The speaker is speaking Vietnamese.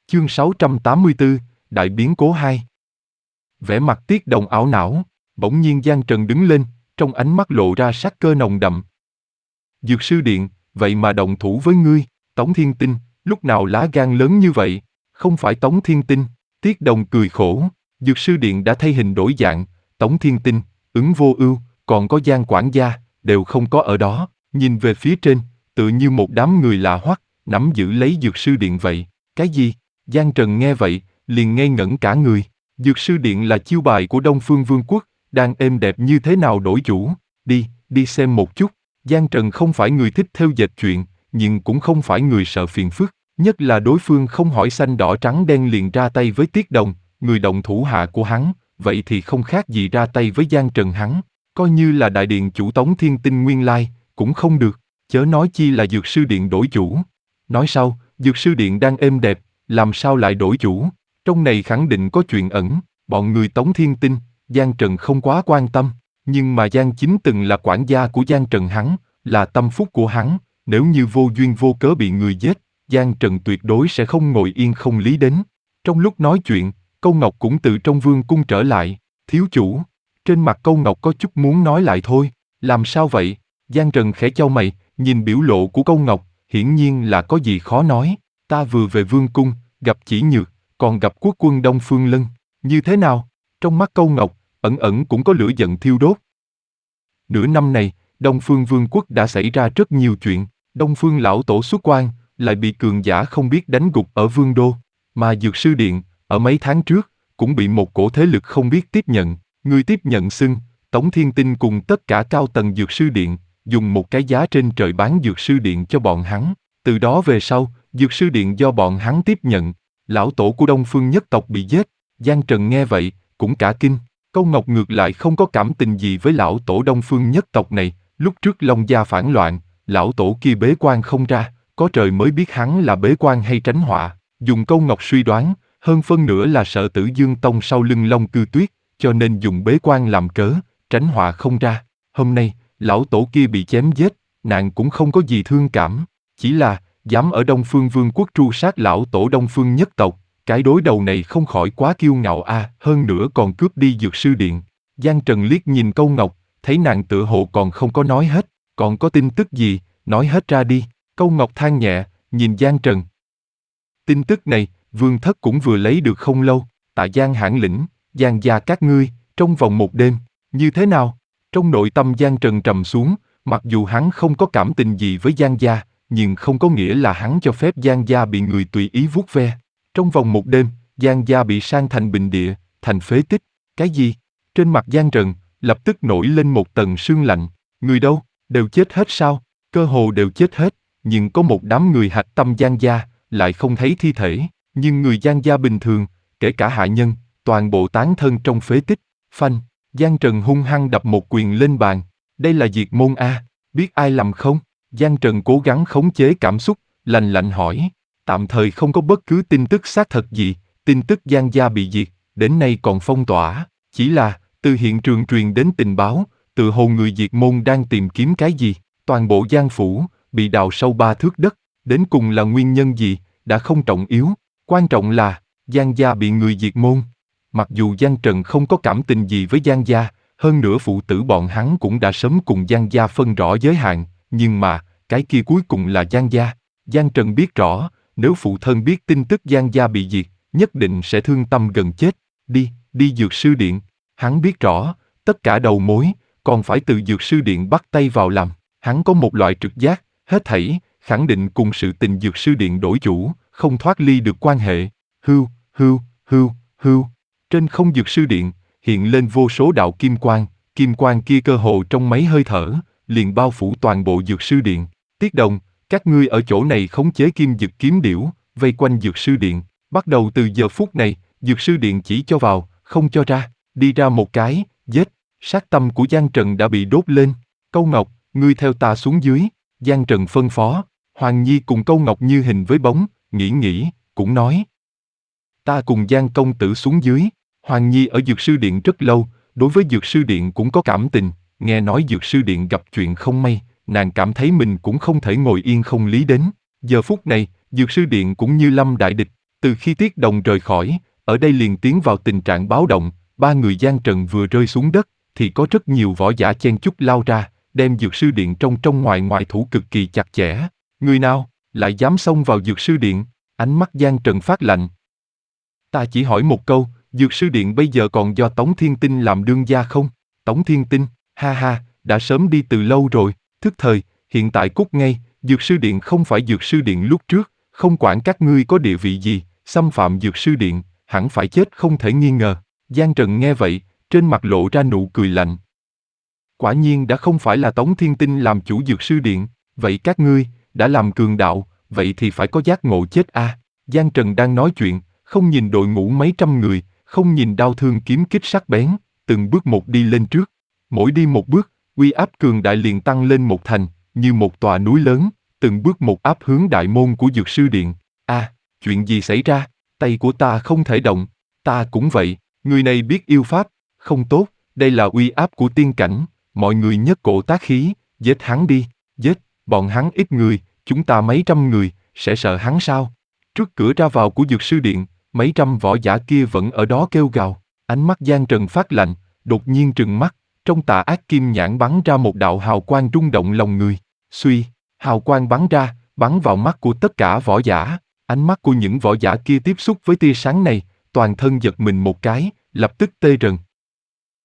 Chương 684, Đại biến cố 2. Vẻ mặt Tiết Đồng ảo não, bỗng nhiên Giang Trần đứng lên, trong ánh mắt lộ ra sát cơ nồng đậm. Dược sư điện, vậy mà động thủ với ngươi, Tống Thiên Tinh, lúc nào lá gan lớn như vậy? Không phải Tống Thiên Tinh, Tiết Đồng cười khổ, dược sư điện đã thay hình đổi dạng, Tống Thiên Tinh, Ứng Vô Ưu, còn có Giang quản gia, đều không có ở đó, nhìn về phía trên, tựa như một đám người lạ hoắc, nắm giữ lấy dược sư điện vậy. Cái gì? Giang Trần nghe vậy, liền ngây ngẩn cả người. Dược sư điện là chiêu bài của Đông Phương Vương quốc, đang êm đẹp như thế nào đổi chủ? Đi xem một chút. Giang Trần không phải người thích thêu dệt chuyện, nhưng cũng không phải người sợ phiền phức. Nhất là đối phương không hỏi xanh đỏ trắng đen liền ra tay với Tiết Đồng, người động thủ hạ của hắn, vậy thì không khác gì ra tay với Giang Trần hắn. Coi như là đại điện chủ Tống Thiên Tinh nguyên lai, cũng không được, chớ nói chi là dược sư điện đổi chủ. Nói sau, dược sư điện đang êm đẹp, làm sao lại đổi chủ? Trong này khẳng định có chuyện ẩn, bọn người Tống Thiên Tinh, Giang Trần không quá quan tâm, nhưng mà Giang Chính từng là quản gia của Giang Trần hắn, là tâm phúc của hắn, nếu như vô duyên vô cớ bị người giết, Giang Trần tuyệt đối sẽ không ngồi yên không lý đến. Trong lúc nói chuyện, Câu Ngọc cũng từ trong vương cung trở lại, thiếu chủ. Trên mặt Câu Ngọc có chút muốn nói lại thôi, làm sao vậy? Giang Trần khẽ chau mày, nhìn biểu lộ của Câu Ngọc, hiển nhiên là có gì khó nói. Ta vừa về vương cung, gặp Chỉ Nhược, còn gặp quốc quân Đông Phương Lân. Như thế nào? Trong mắt Câu Ngọc, ẩn ẩn cũng có lửa giận thiêu đốt. Nửa năm này, Đông Phương Vương quốc đã xảy ra rất nhiều chuyện. Đông Phương lão tổ xuất quan, lại bị cường giả không biết đánh gục ở Vương đô. Mà Dược sư điện, ở mấy tháng trước, cũng bị một cổ thế lực không biết tiếp nhận. Người tiếp nhận xưng, Tống Thiên Tinh cùng tất cả cao tầng Dược sư điện, dùng một cái giá trên trời bán Dược sư điện cho bọn hắn. Từ đó về sau, Dược sư điện do bọn hắn tiếp nhận. Lão tổ của Đông Phương nhất tộc bị giết. Giang Trần nghe vậy, cũng cả kinh. Câu Ngọc ngược lại không có cảm tình gì với lão tổ Đông Phương nhất tộc này. Lúc trước Long gia phản loạn, lão tổ kia bế quan không ra, có trời mới biết hắn là bế quan hay tránh họa. Dùng Câu Ngọc suy đoán, hơn phân nửa là sợ Tử Dương Tông sau lưng Long Cư Tuyết, cho nên dùng bế quan làm cớ, tránh họa không ra. Hôm nay, lão tổ kia bị chém giết, nàng cũng không có gì thương cảm, chỉ là dám ở Đông Phương Vương quốc tru sát lão tổ Đông Phương nhất tộc, cái đối đầu này không khỏi quá kiêu ngạo a, hơn nữa còn cướp đi Dược sư điện. Giang Trần liếc nhìn Câu Ngọc, thấy nàng tựa hồ còn không có nói hết, còn có tin tức gì, nói hết ra đi. Câu Ngọc than nhẹ, nhìn Giang Trần. Tin tức này, Vương thất cũng vừa lấy được không lâu, tại Giang hãn lĩnh, Giang gia các ngươi, trong vòng một đêm, như thế nào? Trong nội tâm Giang Trần trầm xuống, mặc dù hắn không có cảm tình gì với Giang gia, nhưng không có nghĩa là hắn cho phép Giang gia bị người tùy ý vuốt ve. Trong vòng một đêm, Giang gia bị san thành bình địa, thành phế tích. Cái gì? Trên mặt Giang Trần, lập tức nổi lên một tầng sương lạnh. Người đâu? Đều chết hết sao? Cơ hồ đều chết hết, nhưng có một đám người hạch tâm Giang gia, lại không thấy thi thể. Nhưng người Giang gia bình thường, kể cả hạ nhân, toàn bộ tán thân trong phế tích. Phanh, Giang Trần hung hăng đập một quyền lên bàn. Đây là diệt môn a, biết ai làm không? Giang Trần cố gắng khống chế cảm xúc, lạnh lạnh hỏi. Tạm thời không có bất cứ tin tức xác thật gì, tin tức Giang gia bị diệt, đến nay còn phong tỏa. Chỉ là, từ hiện trường truyền đến tình báo, tự hồ người diệt môn đang tìm kiếm cái gì. Toàn bộ Giang phủ, bị đào sâu 3 thước đất, đến cùng là nguyên nhân gì, đã không trọng yếu. Quan trọng là, Giang gia bị người diệt môn. Mặc dù Giang Trần không có cảm tình gì với Giang gia, hơn nữa phụ tử bọn hắn cũng đã sớm cùng Giang gia phân rõ giới hạn, nhưng mà, cái kia cuối cùng là Giang gia. Giang Trần biết rõ, nếu phụ thân biết tin tức Giang gia bị diệt, nhất định sẽ thương tâm gần chết. Đi Dược sư điện. Hắn biết rõ, tất cả đầu mối, còn phải từ Dược sư điện bắt tay vào làm. Hắn có một loại trực giác, hết thảy, khẳng định cùng sự tình Dược sư điện đổi chủ, không thoát ly được quan hệ. Hưu. Trên không Dược sư điện, hiện lên vô số đạo kim quang kia cơ hồ trong mấy hơi thở, liền bao phủ toàn bộ Dược sư điện. Tiết Đồng, các ngươi ở chỗ này khống chế Kim Dực kiếm điểu, vây quanh Dược sư điện. Bắt đầu từ giờ phút này, Dược sư điện chỉ cho vào, không cho ra. Đi ra một cái, giết. Sát tâm của Giang Trần đã bị đốt lên. Câu Ngọc, ngươi theo ta xuống dưới. Giang Trần phân phó. Hoàng Nhi cùng Câu Ngọc như hình với bóng, nghĩ, cũng nói. Ta cùng Giang công tử xuống dưới. Hoàng Nhi ở Dược sư điện rất lâu, đối với Dược sư điện cũng có cảm tình. Nghe nói Dược sư điện gặp chuyện không may, nàng cảm thấy mình cũng không thể ngồi yên không lý đến. Giờ phút này, Dược sư điện cũng như lâm đại địch. Từ khi Tiết Đồng rời khỏi, ở đây liền tiến vào tình trạng báo động, ba người Giang Trần vừa rơi xuống đất, thì có rất nhiều võ giả chen chúc lao ra, đem dược sư điện trong ngoài ngoại thủ cực kỳ chặt chẽ. Người nào lại dám xông vào dược sư điện? Ánh mắt Giang Trần phát lạnh. Ta chỉ hỏi một câu, dược sư điện bây giờ còn do Tống Thiên Tinh làm đương gia không? Tống Thiên Tinh, ha ha, đã sớm đi từ lâu rồi, thức thời, hiện tại cút ngay, dược sư điện không phải dược sư điện lúc trước, không quản các ngươi có địa vị gì, xâm phạm dược sư điện, hẳn phải chết không thể nghi ngờ. Giang Trần nghe vậy, trên mặt lộ ra nụ cười lạnh. Quả nhiên đã không phải là Tống Thiên Tinh làm chủ dược sư điện, vậy các ngươi, đã làm cường đạo, vậy thì phải có giác ngộ chết a. Giang Trần đang nói chuyện, không nhìn đội ngũ mấy trăm người, không nhìn đao thương kiếm kích sắc bén, từng bước một đi lên trước. Mỗi đi một bước, uy áp cường đại liền tăng lên một thành, như một tòa núi lớn, từng bước một áp hướng đại môn của dược sư điện. Chuyện gì xảy ra? Tay của ta không thể động, ta cũng vậy, người này biết yêu pháp, không tốt, đây là uy áp của tiên cảnh, mọi người nhất cổ tác khí, giết hắn đi, giết, bọn hắn ít người, chúng ta mấy trăm người, sẽ sợ hắn sao? Trước cửa ra vào của dược sư điện, mấy trăm võ giả kia vẫn ở đó kêu gào, ánh mắt Giang Trần phát lạnh, đột nhiên trừng mắt, trong tà ác kim nhãn bắn ra một đạo hào quang rung động lòng người, suy, hào quang bắn ra, bắn vào mắt của tất cả võ giả, ánh mắt của những võ giả kia tiếp xúc với tia sáng này, toàn thân giật mình một cái, lập tức tê rần.